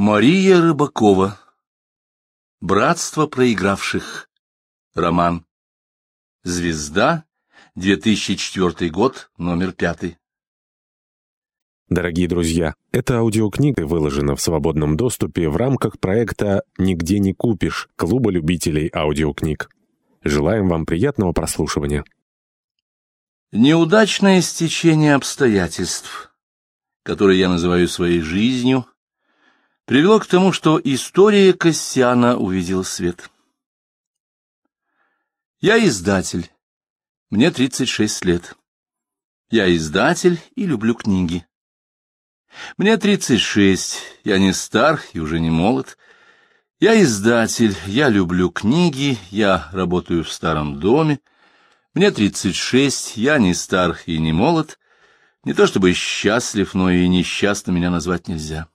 Мария Рыбакова. Братство проигравших. Роман. Звезда. 2004 год. Номер 5. Дорогие друзья, эта аудиокнига выложена в свободном доступе в рамках проекта «Нигде не купишь» Клуба любителей аудиокниг. Желаем вам приятного прослушивания. Неудачное стечение обстоятельств, которое я называю своей жизнью, привело к тому, что история Кассиана увидела свет. Я издатель. Мне 36 лет. Я издатель и люблю книги. Мне 36, я не стар и уже не молод. Я издатель, я люблю книги, я работаю в старом доме. Мне 36, я не стар и не молод. Не то чтобы счастлив, но и несчастным меня назвать нельзя.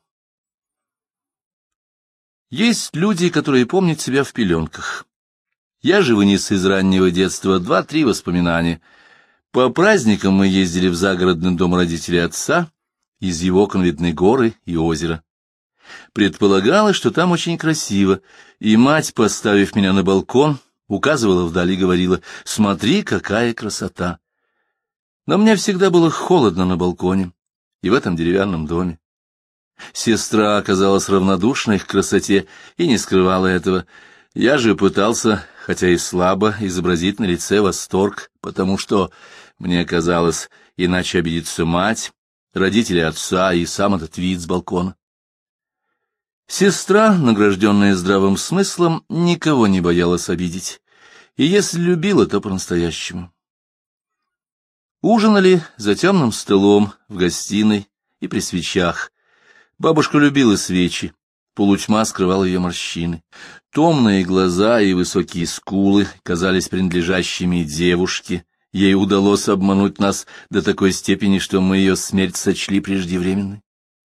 Есть люди, которые помнят себя в пеленках. Я же вынес из раннего детства 2-3 воспоминания. По праздникам мы ездили в загородный дом родителей отца, из его окон видны горы и озеро. Предполагалось, что там очень красиво, и мать, поставив меня на балкон, указывала вдали и говорила: «Смотри, какая красота!» Но мне всегда было холодно на балконе и в этом деревянном доме. Сестра оказалась равнодушной к красоте и не скрывала этого. Я же пытался, хотя и слабо, изобразить на лице восторг, потому что, мне казалось, иначе обидится мать, родители отца и сам этот вид с балкона. Сестра, награжденная здравым смыслом, никого не боялась обидеть, и если любила, то по-настоящему. Ужинали за темным столом в гостиной и при свечах. Бабушка любила свечи, полутьма скрывала ее морщины. Томные глаза и высокие скулы казались принадлежащими девушке. Ей удалось обмануть нас до такой степени, что мы ее смерть сочли преждевременной.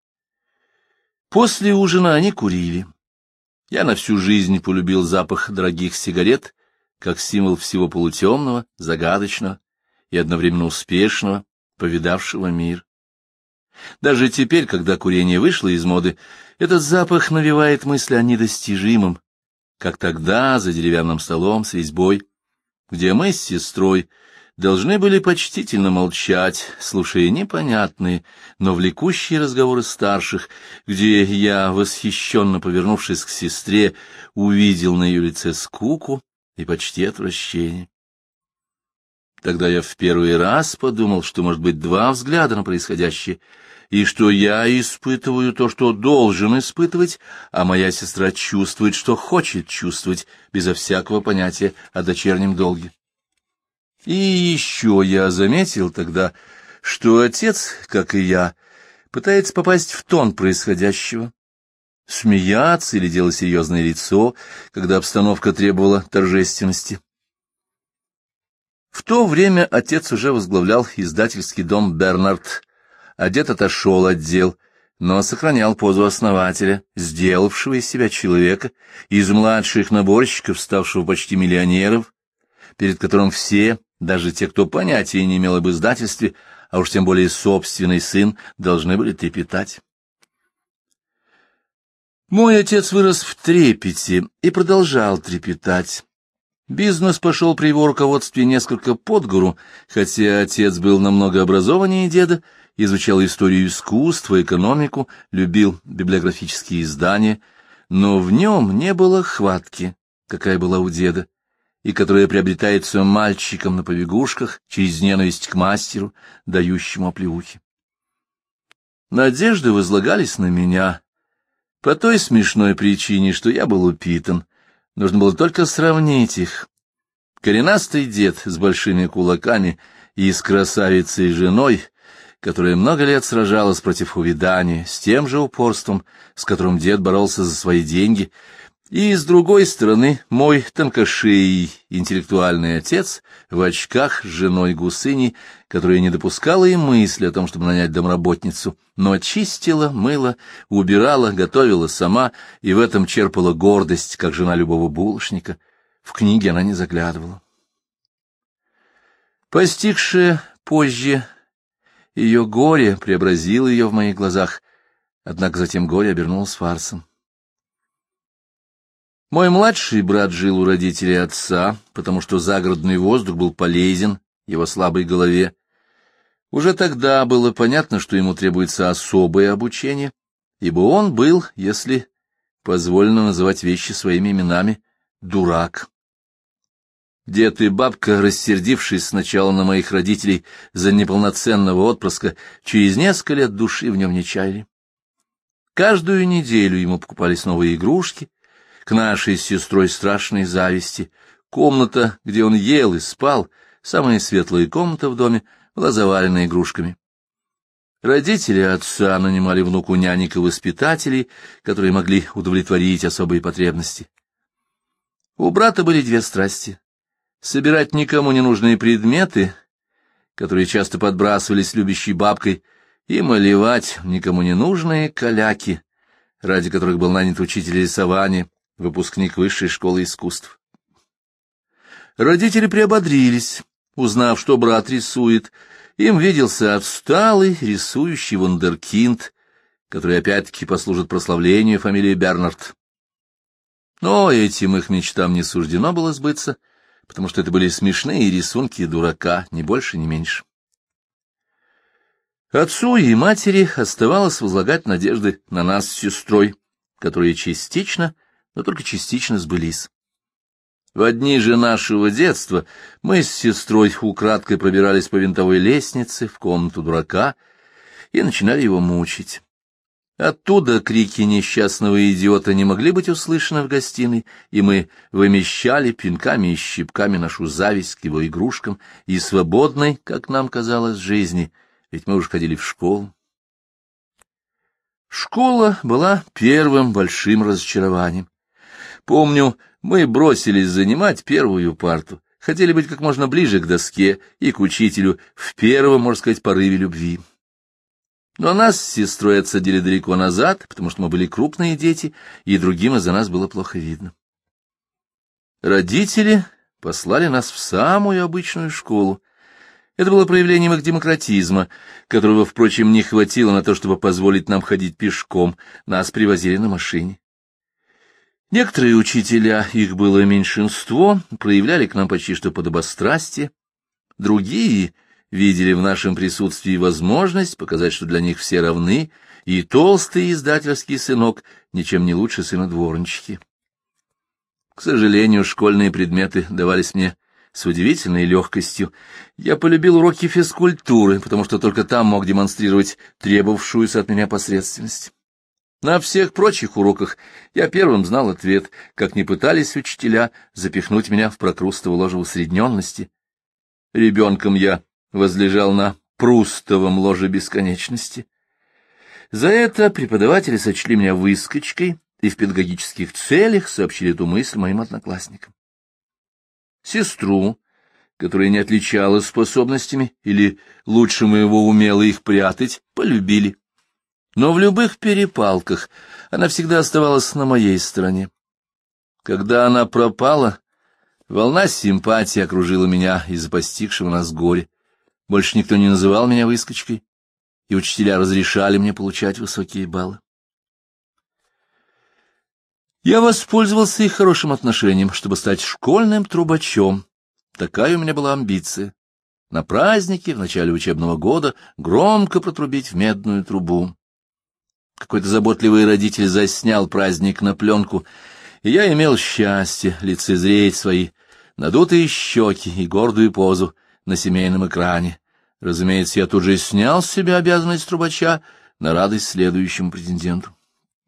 После ужина они курили. Я на всю жизнь полюбил запах дорогих сигарет, как символ всего полутемного, загадочного и одновременно успешного, повидавшего мир. Даже теперь, когда курение вышло из моды, этот запах навевает мысли о недостижимом, как тогда за деревянным столом с резьбой, где мы с сестрой должны были почтительно молчать, слушая непонятные, но влекущие разговоры старших, где я, восхищенно повернувшись к сестре, увидел на ее лице скуку и почти отвращение. Тогда я в первый раз подумал, что может быть два взгляда на происходящее, и что я испытываю то, что должен испытывать, а моя сестра чувствует, что хочет чувствовать, безо всякого понятия о дочернем долге. И еще я заметил тогда, что отец, как и я, пытается попасть в тон происходящего, смеяться или делать серьезное лицо, когда обстановка требовала торжественности. В то время отец уже возглавлял издательский дом «Бернард», а дед отошел от дел, но сохранял позу основателя, сделавшего из себя человека, из младших наборщиков, ставшего почти миллионером, перед которым все, даже те, кто понятия не имел об издательстве, а уж тем более собственный сын, должны были трепетать. Мой отец вырос в трепете и продолжал трепетать. Бизнес пошел при его руководстве несколько под гору, хотя отец был намного образованнее деда, изучал историю искусства, экономику, любил библиографические издания, но в нем не было хватки, какая была у деда, и которая приобретается мальчиком на побегушках через ненависть к мастеру, дающему оплеухи. Надежды возлагались на меня по той смешной причине, что я был упитан. Нужно было только сравнить их. Коренастый дед с большими кулаками и с красавицей женой, которая много лет сражалась против увядания, с тем же упорством, с которым дед боролся за свои деньги, и, с другой стороны, мой тонкошеий интеллектуальный отец в очках с женой-гусыней, которая не допускала и мысли о том, чтобы нанять домработницу, но чистила, мыла, убирала, готовила сама, и в этом черпала гордость, как жена любого булочника. В книги она не заглядывала. Постигшее позже ее горе преобразило ее в моих глазах, однако затем горе обернулось фарсом. Мой младший брат жил у родителей отца, потому что загородный воздух был полезен его слабой голове. Уже тогда было понятно, что ему требуется особое обучение, ибо он был, если позволено называть вещи своими именами, дурак. Дед и бабка, рассердившись сначала на моих родителей за неполноценного отпрыска, через несколько лет души в нем не чаяли. Каждую неделю ему покупались новые игрушки, к нашей с сестрой страшной зависти. Комната, где он ел и спал, самая светлая комната в доме, была завалена игрушками. Родители отца нанимали внуку нянек и воспитателей, которые могли удовлетворить особые потребности. У брата были две страсти — собирать никому не нужные предметы, которые часто подбрасывались любящей бабкой, и малевать никому не нужные каляки, ради которых был нанят учитель рисования, выпускник высшей школы искусств. Родители приободрились, узнав, что брат рисует. Им виделся отсталый рисующий вундеркинд, который опять-таки послужит прославлению фамилии Бернард. Но этим их мечтам не суждено было сбыться, потому что это были смешные рисунки дурака, ни больше, ни меньше. Отцу и матери оставалось возлагать надежды на нас с сестрой, которые частично, но только частично сбылись. В дни же нашего детства мы с сестрой украдкой пробирались по винтовой лестнице в комнату дурака и начинали его мучить. Оттуда крики несчастного идиота не могли быть услышаны в гостиной, и мы вымещали пинками и щипками нашу зависть к его игрушкам и свободной, как нам казалось, жизни, ведь мы уж ходили в школу. Школа была первым большим разочарованием. Помню, мы бросились занимать первую парту, хотели быть как можно ближе к доске и к учителю в первом, можно сказать, порыве любви. Но нас с сестрой отсадили далеко назад, потому что мы были крупные дети, и другим из-за нас было плохо видно. Родители послали нас в самую обычную школу. Это было проявлением их демократизма, которого, впрочем, не хватило на то, чтобы позволить нам ходить пешком, нас привозили на машине. Некоторые учителя, их было меньшинство, проявляли к нам почти что подобострастие, другие видели в нашем присутствии возможность показать, что для них все равны, и толстый издательский сынок ничем не лучше сына дворнички. К сожалению, школьные предметы давались мне с удивительной легкостью. Я полюбил уроки физкультуры, потому что только там мог демонстрировать требовавшуюся от меня посредственность. На всех прочих уроках я первым знал ответ, как ни пытались учителя запихнуть меня в прокрустово ложе усредненности. Ребенком я возлежал на прустовом ложе бесконечности. За это преподаватели сочли меня выскочкой и в педагогических целях сообщили эту мысль моим одноклассникам. Сестру, которая не отличалась способностями или лучше моего умела их прятать, полюбили. Но в любых перепалках она всегда оставалась на моей стороне. Когда она пропала, волна симпатии окружила меня из-за постигшего нас горя. Больше никто не называл меня выскочкой, и учителя разрешали мне получать высокие баллы. Я воспользовался их хорошим отношением, чтобы стать школьным трубачом. Такая у меня была амбиция. На празднике в начале учебного года громко протрубить в медную трубу. Какой-то заботливый родитель заснял праздник на пленку, и я имел счастье лицезреть свои надутые щеки и гордую позу на семейном экране. Разумеется, я тут же снял с себя обязанность трубача на радость следующему претенденту.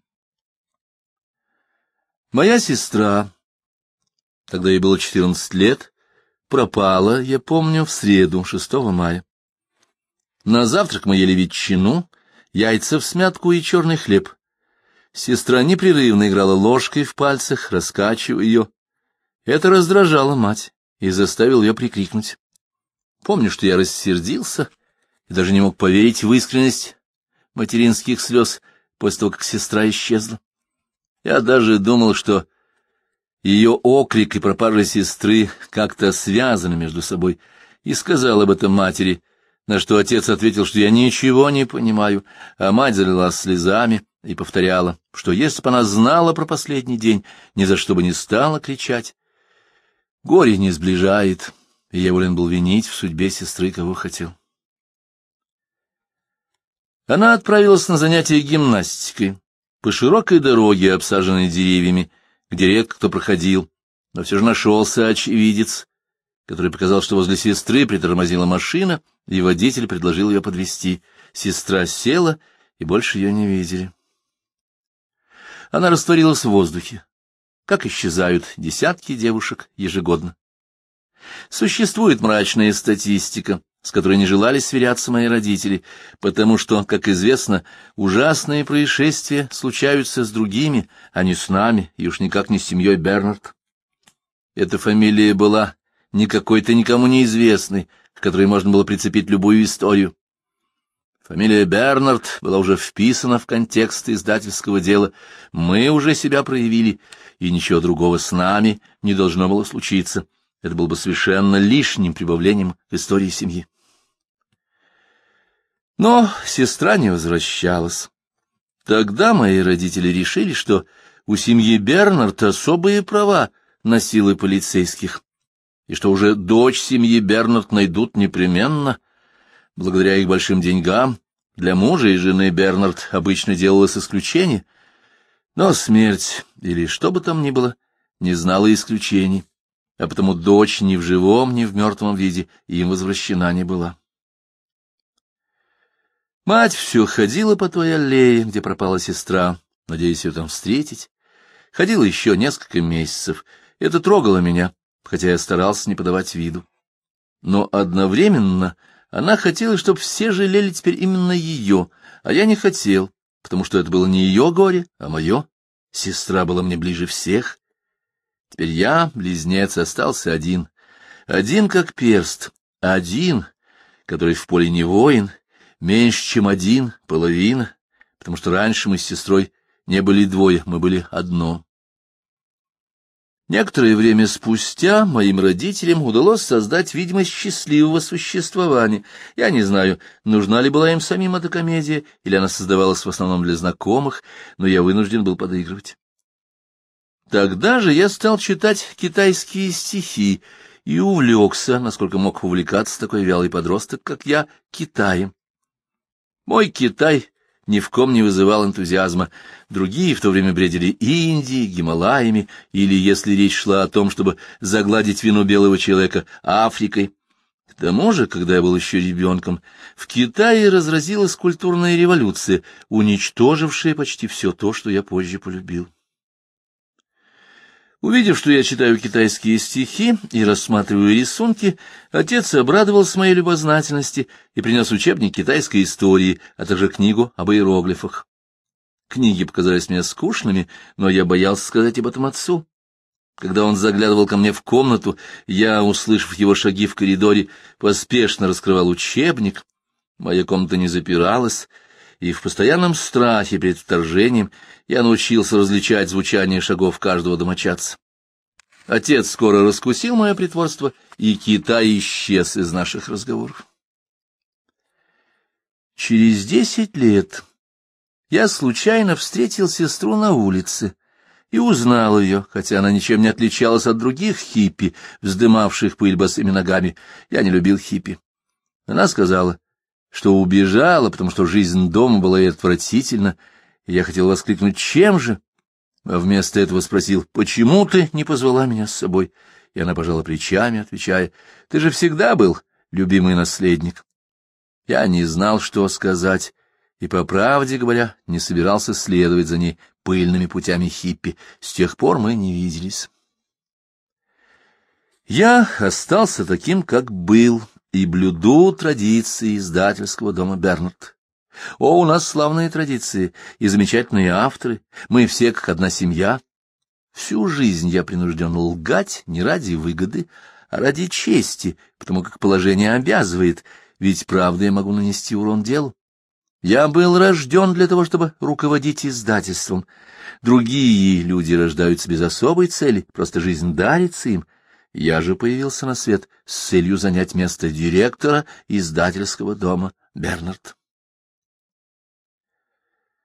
Моя сестра, тогда ей было 14 лет, пропала, я помню, в среду, 6 мая. На завтрак мы ели ветчину, яйца всмятку и черный хлеб. Сестра непрерывно играла ложкой в пальцах, раскачивая ее. Это раздражало мать и заставило ее прикрикнуть. Помню, что я рассердился и даже не мог поверить в искренность материнских слез после того, как сестра исчезла. Я даже думал, что ее окрик и пропажа сестры как-то связаны между собой, и сказал об этом матери, на что отец ответил, что я ничего не понимаю, а мать залилась слезами и повторяла, что если бы она знала про последний день, ни за что бы не стала кричать. Горе не сближает, и я волен был винить в судьбе сестры, кого хотел. Она отправилась на занятия гимнастикой по широкой дороге, обсаженной деревьями, где редко кто проходил, но все же нашелся очевидец, который показал, что возле сестры притормозила машина, и водитель предложил ее подвезти. Сестра села, и больше ее не видели. Она растворилась в воздухе, как исчезают десятки девушек ежегодно. Существует мрачная статистика, с которой не желали сверяться мои родители, потому что, как известно, ужасные происшествия случаются с другими, а не с нами, и уж никак не с семьей Бернард. Эта фамилия была не какой-то никому неизвестной, к которой можно было прицепить любую историю. Фамилия Бернард была уже вписана в контекст издательского дела. Мы уже себя проявили, и ничего другого с нами не должно было случиться. Это было бы совершенно лишним прибавлением к истории семьи. Но сестра не возвращалась. Тогда мои родители решили, что у семьи Бернард особые права на силы полицейских, и что уже дочь семьи Бернард найдут непременно. Благодаря их большим деньгам для мужа и жены Бернард обычно делалось исключение, но смерть, или что бы там ни было, не знала исключений, а потому дочь ни в живом, ни в мертвом виде им возвращена не была. Мать все ходила по той аллее, где пропала сестра, надеясь ее там встретить. Ходила еще несколько месяцев. Это трогало меня, хотя я старался не подавать виду. Но одновременно она хотела, чтобы все жалели теперь именно ее, а я не хотел, потому что это было не ее горе, а мое. Сестра была мне ближе всех. Теперь я, близнец, остался один. Один как перст, один, который в поле не воин, меньше, чем один, половина, потому что раньше мы с сестрой не были двое, мы были одно. Некоторое время спустя моим родителям удалось создать видимость счастливого существования. Я не знаю, нужна ли была им самим эта комедия, или она создавалась в основном для знакомых, но я вынужден был подыгрывать. Тогда же я стал читать китайские стихи и увлекся, насколько мог увлекаться такой вялый подросток, как я, Китаем. Мой Китай ни в ком не вызывал энтузиазма. Другие в то время бредили Индией, Гималаями, или, если речь шла о том, чтобы загладить вину белого человека, Африкой. К тому же, когда я был еще ребенком, в Китае разразилась культурная революция, уничтожившая почти все то, что я позже полюбил. Увидев, что я читаю китайские стихи и рассматриваю рисунки, отец обрадовался моей любознательности и принес учебник китайской истории, а также книгу об иероглифах. Книги показались мне скучными, но я боялся сказать об этом отцу. Когда он заглядывал ко мне в комнату, я, услышав его шаги в коридоре, поспешно раскрывал учебник. Моя комната не запиралась, и в постоянном страхе перед вторжением я научился различать звучание шагов каждого домочадца. Отец скоро раскусил мое притворство, и Китай исчез из наших разговоров. Через 10 лет я случайно встретил сестру на улице и узнал ее, хотя она ничем не отличалась от других хиппи, вздымавших пыль босыми ногами. Я не любил хиппи. Она сказала, что убежала, потому что жизнь дома была ей отвратительна, и я хотел воскликнуть «Чем же?», а вместо этого спросил «Почему ты не позвала меня с собой?», и она пожала плечами, отвечая «Ты же всегда был любимый наследник». Я не знал, что сказать, и, по правде говоря, не собирался следовать за ней пыльными путями хиппи. С тех пор мы не виделись. Я остался таким, как был, и блюду традиции издательского дома Бернард. О, у нас славные традиции и замечательные авторы, мы все как одна семья. Всю жизнь я принужден лгать не ради выгоды, а ради чести, потому как положение обязывает, ведь правда я могу нанести урон делу. Я был рожден для того, чтобы руководить издательством. Другие люди рождаются без особой цели, просто жизнь дарится им. Я же появился на свет с целью занять место директора издательского дома Бернард.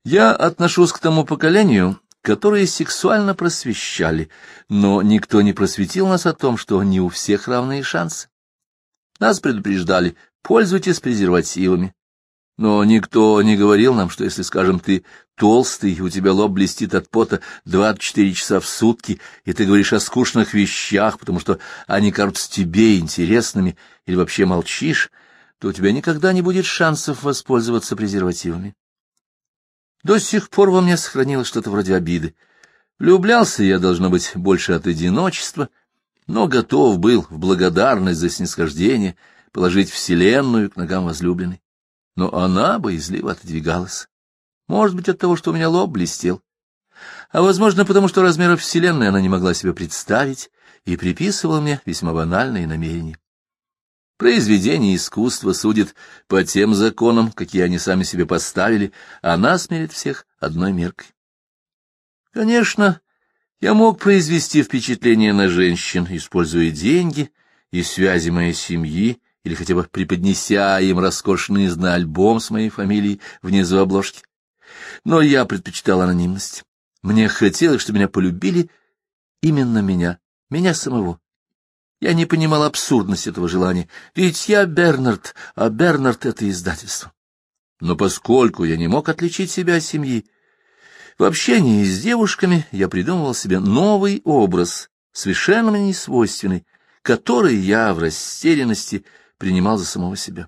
Я отношусь к тому поколению, которые сексуально просвещали, но никто не просветил нас о том, что не у всех равные шансы. Нас предупреждали: пользуйтесь презервативами. Но никто не говорил нам, что если, скажем, ты толстый, у тебя лоб блестит от пота 24 часа в сутки, и ты говоришь о скучных вещах, потому что они кажутся тебе интересными, или вообще молчишь, то у тебя никогда не будет шансов воспользоваться презервативами. До сих пор во мне сохранилось что-то вроде обиды. Влюблялся я, должно быть, больше от одиночества, но готов был в благодарность за снисхождение положить вселенную к ногам возлюбленной. Но она боязливо отодвигалась. Может быть, от того, что у меня лоб блестел, а, возможно, потому что размеров вселенной она не могла себе представить и приписывала мне весьма банальные намерения. Произведение искусства судит по тем законам, какие они сами себе поставили, а нас мерит всех одной меркой. Конечно, я мог произвести впечатление на женщин, используя деньги и связи моей семьи, или хотя бы преподнеся им роскошный изный альбом с моей фамилией внизу обложки. Но я предпочитал анонимность. Мне хотелось, чтобы меня полюбили именно меня самого. Я не понимал абсурдность этого желания, ведь я Бернард, а Бернард — это издательство. Но поскольку я не мог отличить себя от семьи, в общении с девушками я придумывал себе новый образ, совершенно мне несвойственный, который я в растерянности принимал за самого себя.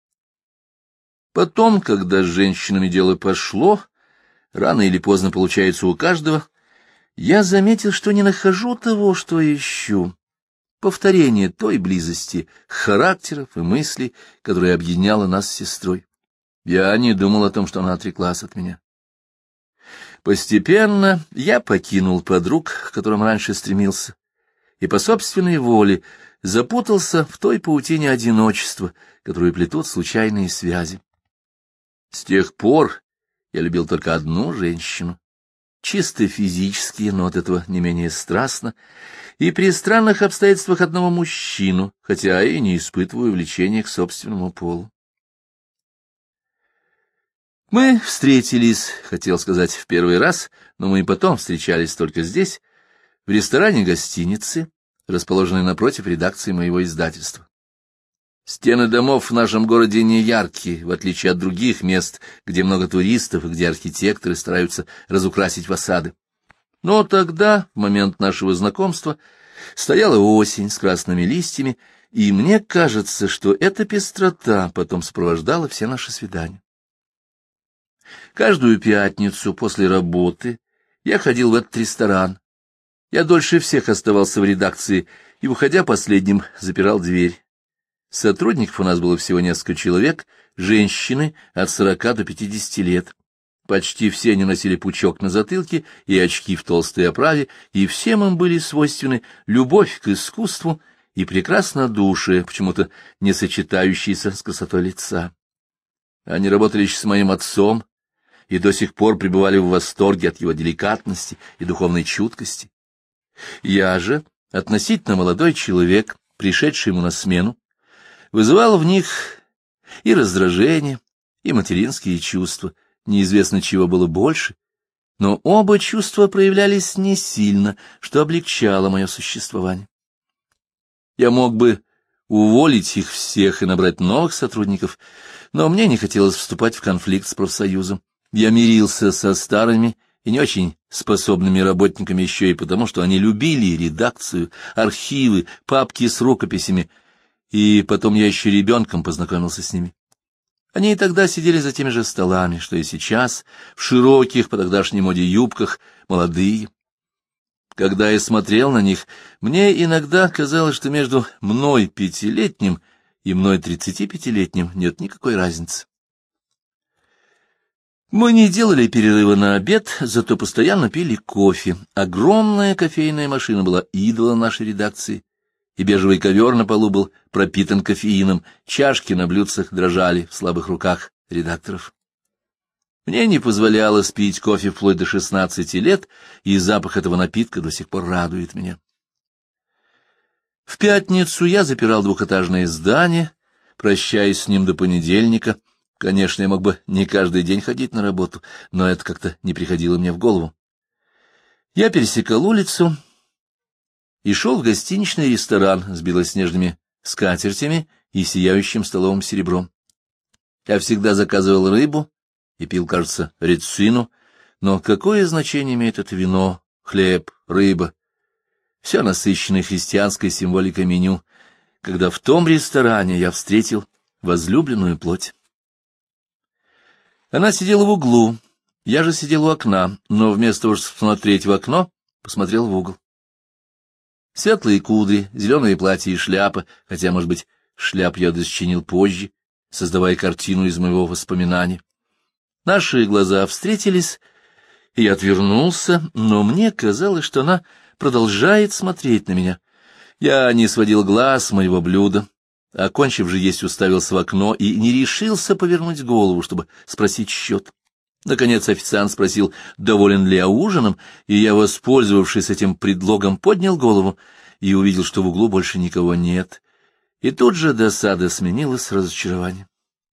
Потом, когда с женщинами дело пошло, рано или поздно получается у каждого, я заметил, что не нахожу того, что ищу. Повторение той близости характеров и мыслей, которая объединяла нас с сестрой. Я не думал о том, что она отреклась от меня. Постепенно я покинул подруг, к которым раньше стремился, и по собственной воле запутался в той паутине одиночества, которую плетут случайные связи. С тех пор я любил только одну женщину, чисто физически, но от этого не менее страстно, и при странных обстоятельствах одного мужчину, хотя и не испытываю влечения к собственному полу. Мы встретились, хотел сказать, в первый раз, но мы и потом встречались только здесь, в ресторане гостиницы, расположенной напротив редакции моего издательства. Стены домов в нашем городе не яркие, в отличие от других мест, где много туристов и где архитекторы стараются разукрасить фасады. Но тогда, в момент нашего знакомства, стояла осень с красными листьями, и мне кажется, что эта пестрота потом сопровождала все наши свидания. Каждую пятницу после работы я ходил в этот ресторан. Я дольше всех оставался в редакции и, выходя последним, запирал дверь. Сотрудников у нас было всего несколько человек, женщины от 40 до 50 лет. Почти все они носили пучок на затылке и очки в толстой оправе, и всем им были свойственны любовь к искусству и прекраснодушие, почему-то не сочетающиеся с красотой лица. Они работали еще с моим отцом и до сих пор пребывали в восторге от его деликатности и духовной чуткости. Я же, относительно молодой человек, пришедший ему на смену, вызывал в них и раздражение, и материнские чувства, неизвестно чего было больше, но оба чувства проявлялись не сильно, что облегчало мое существование. Я мог бы уволить их всех и набрать новых сотрудников, но мне не хотелось вступать в конфликт с профсоюзом. Я мирился со старыми и не очень способными работниками еще и потому, что они любили редакцию, архивы, папки с рукописями, и потом я еще ребенком познакомился с ними. Они и тогда сидели за теми же столами, что и сейчас, в широких по тогдашней моде юбках, молодые. Когда я смотрел на них, мне иногда казалось, что между мной 5-летним и мной 35-летним нет никакой разницы. Мы не делали перерыва на обед, зато постоянно пили кофе. Огромная кофейная машина была идолом нашей редакции, и бежевый ковер на полу был пропитан кофеином, чашки на блюдцах дрожали в слабых руках редакторов. Мне не позволялось пить кофе вплоть до 16 лет, и запах этого напитка до сих пор радует меня. В пятницу я запирал двухэтажное здание, прощаясь с ним до понедельника, Конечно, я мог бы не каждый день ходить на работу, но это как-то не приходило мне в голову. Я пересекал улицу и шел в гостиничный ресторан с белоснежными скатертями и сияющим столовым серебром. Я всегда заказывал рыбу и пил, кажется, рецину, но какое значение имеет это вино, хлеб, рыба? Все насыщенное христианской символикой меню, когда в том ресторане я встретил возлюбленную плоть. Она сидела в углу, я же сидел у окна, но вместо того, чтобы смотреть в окно, посмотрел в угол. Светлые кудри, зеленое платье и шляпа, хотя, может быть, шляп я досчинил позже, создавая картину из моего воспоминания. Наши глаза встретились, и я отвернулся, но мне казалось, что она продолжает смотреть на меня. Я не сводил глаз с моего блюда, окончив же есть, уставился в окно и не решился повернуть голову, чтобы спросить счет. Наконец официант спросил, доволен ли я ужином, и я, воспользовавшись этим предлогом, поднял голову и увидел, что в углу больше никого нет. И тут же досада сменилась разочарованием.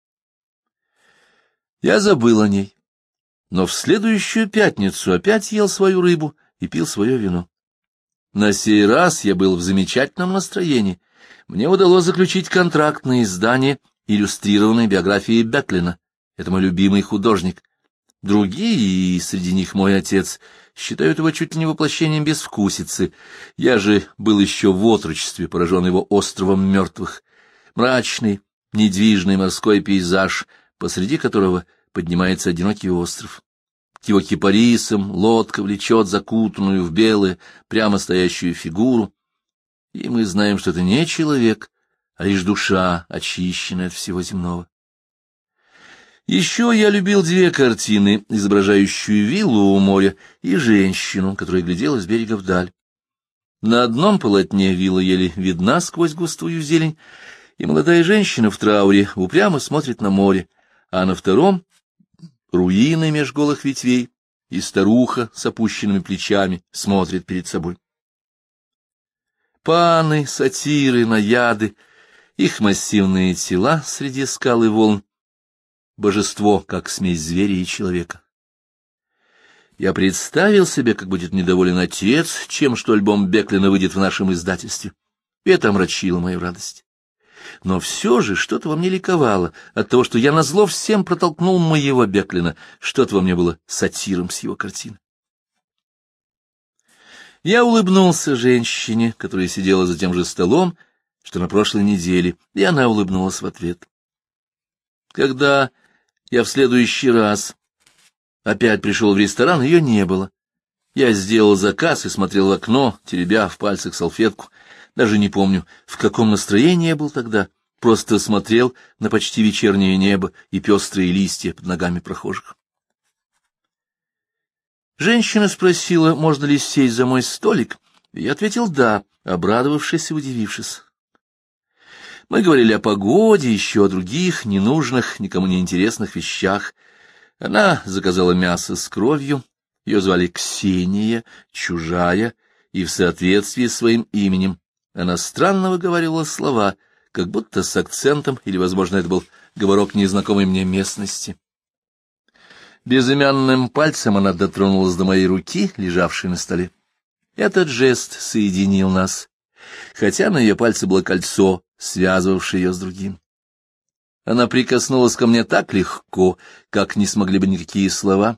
Я забыл о ней, но в следующую пятницу опять ел свою рыбу и пил свое вино. На сей раз я был в замечательном настроении. Мне удалось заключить контракт на издание иллюстрированной биографии Беклина. Это мой любимый художник. Другие, и среди них мой отец, считают его чуть ли не воплощением безвкусицы. Я же был еще в отрочестве, поражен его островом мертвых. Мрачный, недвижный морской пейзаж, посреди которого поднимается одинокий остров. К его кипарисам лодка влечет закутанную в белое, прямо стоящую фигуру, и мы знаем, что это не человек, а лишь душа, очищенная от всего земного. Еще я любил две картины, изображающую виллу у моря и женщину, которая глядела с берега вдаль. На одном полотне вилла еле видна сквозь густую зелень, и молодая женщина в трауре упрямо смотрит на море, а на втором — руины меж голых ветвей, и старуха с опущенными плечами смотрит перед собой. Паны, сатиры, наяды, их массивные тела среди скал и волн, божество, как смесь зверя и человека. Я представил себе, как будет недоволен отец, чем что альбом Беклина выйдет в нашем издательстве, и это омрачило мою радость. Но все же что-то во мне ликовало от того, что я назло всем протолкнул моего Беклина, что-то во мне было сатиром с его картины. Я улыбнулся женщине, которая сидела за тем же столом, что на прошлой неделе, и она улыбнулась в ответ. Когда я в следующий раз опять пришел в ресторан, ее не было. Я сделал заказ и смотрел в окно, теребя в пальцах салфетку. Даже не помню, в каком настроении я был тогда, просто смотрел на почти вечернее небо и пестрые листья под ногами прохожих. Женщина спросила, можно ли сесть за мой столик, и я ответил «да», обрадовавшись и удивившись. Мы говорили о погоде, еще о других, ненужных, никому не интересных вещах. Она заказала мясо с кровью, ее звали Ксения, чужая, и в соответствии с своим именем она странно выговаривала слова, как будто с акцентом, или, возможно, это был говорок незнакомой мне местности. Безымянным пальцем она дотронулась до моей руки, лежавшей на столе. Этот жест соединил нас, хотя на ее пальце было кольцо, связывавшее ее с другим. Она прикоснулась ко мне так легко, как не смогли бы никакие слова.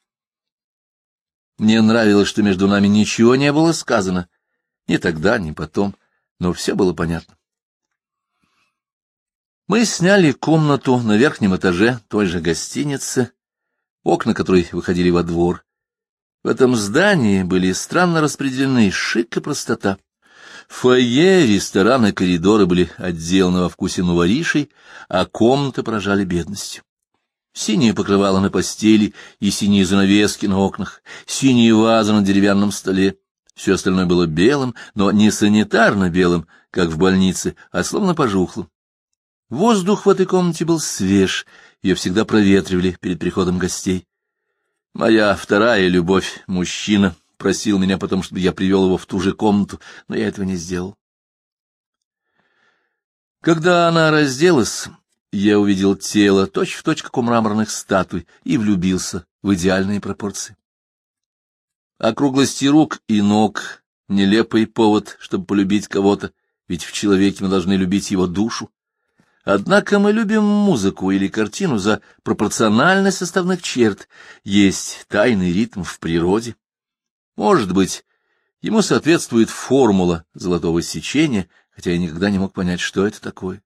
Мне нравилось, что между нами ничего не было сказано, ни тогда, ни потом, но все было понятно. Мы сняли комнату на верхнем этаже той же гостиницы, окна которой выходили во двор. В этом здании были странно распределены шик и простота. Фойе, ресторан и коридоры были отделаны во вкусе нуворишей, а комнаты поражали бедностью. Синее покрывало на постели и синие занавески на окнах, синие вазы на деревянном столе. Все остальное было белым, но не санитарно белым, как в больнице, а словно пожухлым. Воздух в этой комнате был свеж, ее всегда проветривали перед приходом гостей. Моя вторая любовь, мужчина, просил меня потом, чтобы я привел его в ту же комнату, но я этого не сделал. Когда она разделась, я увидел тело точь-в-точь, как у мраморных статуй, и влюбился в идеальные пропорции. Округлости рук и ног — нелепый повод, чтобы полюбить кого-то, ведь в человеке мы должны любить его душу. Однако мы любим музыку или картину за пропорциональность составных черт, есть тайный ритм в природе. Может быть, ему соответствует формула золотого сечения, хотя я никогда не мог понять, что это такое.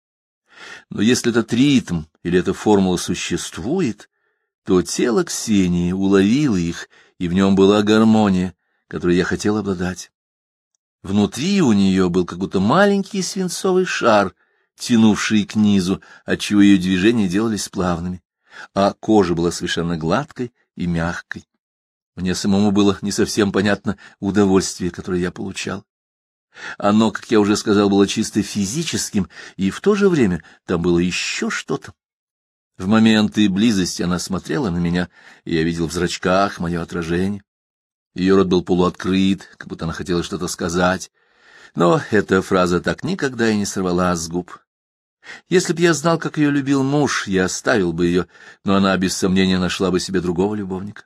Но если этот ритм или эта формула существует, то тело Ксении уловило их, и в нем была гармония, которой я хотел обладать. Внутри у нее был как будто маленький свинцовый шар, тянувший к низу, отчего ее движения делались плавными, а кожа была совершенно гладкой и мягкой. Мне самому было не совсем понятно удовольствие, которое я получал. Оно, как я уже сказал, было чисто физическим, и в то же время там было еще что-то. В моменты близости она смотрела на меня, и я видел в зрачках мое отражение. Ее рот был полуоткрыт, как будто она хотела что-то сказать, но эта фраза так никогда и не сорвалась с губ. Если б я знал, как ее любил муж, я оставил бы ее, но она без сомнения нашла бы себе другого любовника.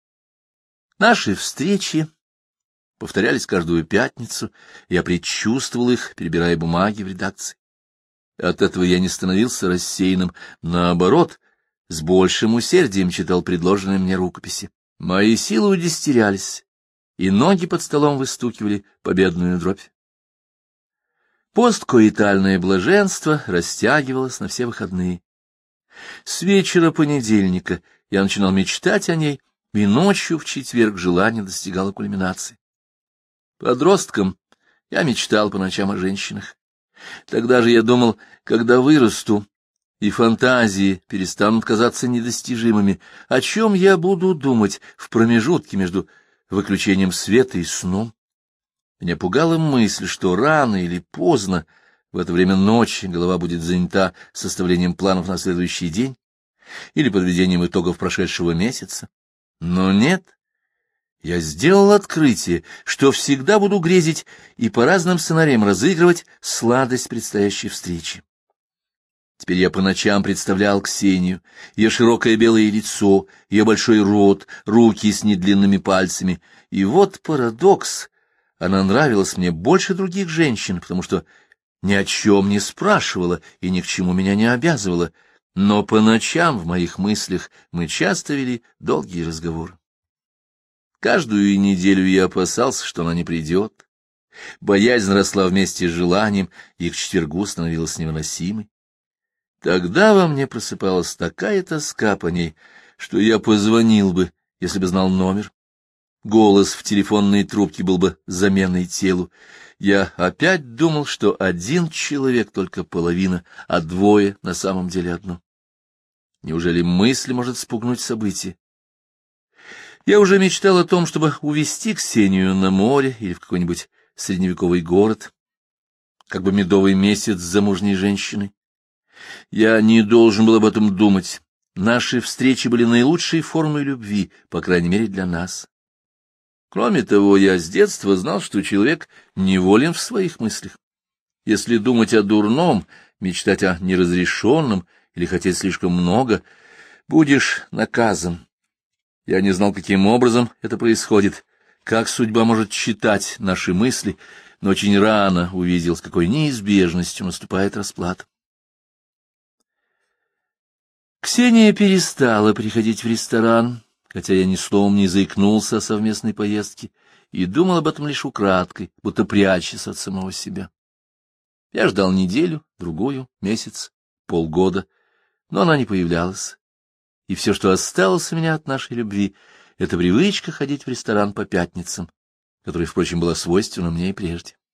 Наши встречи повторялись каждую пятницу, я предчувствовал их, перебирая бумаги в редакции. От этого я не становился рассеянным, наоборот, с большим усердием читал предложенные мне рукописи. Мои силы удестерялись, и ноги под столом выстукивали победную дробь. Посткоитальное блаженство растягивалось на все выходные. С вечера понедельника я начинал мечтать о ней, и ночью в четверг желание достигало кульминации. Подростком я мечтал по ночам о женщинах. Тогда же я думал, когда вырасту, и фантазии перестанут казаться недостижимыми, о чем я буду думать в промежутке между выключением света и сном. Меня пугала мысль, что рано или поздно, в это время ночи, голова будет занята составлением планов на следующий день или подведением итогов прошедшего месяца. Но нет. Я сделал открытие, что всегда буду грезить и по разным сценариям разыгрывать сладость предстоящей встречи. Теперь я по ночам представлял Ксению, ее широкое белое лицо, ее большой рот, руки с недлинными пальцами. И вот парадокс. Она нравилась мне больше других женщин, потому что ни о чем не спрашивала и ни к чему меня не обязывала. Но по ночам в моих мыслях мы часто вели долгие разговоры. Каждую неделю я опасался, что она не придет. Боязнь росла вместе с желанием, и к четвергу становилась невыносимой. Тогда во мне просыпалась такая тоска по ней, что я позвонил бы, если бы знал номер. Голос в телефонной трубке был бы заменой телу. Я опять думал, что один человек только половина, а двое на самом деле одно. Неужели мысль может спугнуть события? Я уже мечтал о том, чтобы увезти Ксению на море или в какой-нибудь средневековый город, как бы медовый месяц с замужней женщиной. Я не должен был об этом думать. Наши встречи были наилучшей формой любви, по крайней мере для нас. Кроме того, я с детства знал, что человек неволен в своих мыслях. Если думать о дурном, мечтать о неразрешенном или хотеть слишком много, будешь наказан. Я не знал, каким образом это происходит, как судьба может читать наши мысли, но очень рано увидел, с какой неизбежностью наступает расплата. Ксения перестала приходить в ресторан, хотя я ни словом не заикнулся о совместной поездке и думал об этом лишь украдкой, будто прячась от самого себя. Я ждал неделю, другую, месяц, полгода, но она не появлялась. И все, что осталось у меня от нашей любви, — это привычка ходить в ресторан по пятницам, которая, впрочем, была свойственна мне и прежде.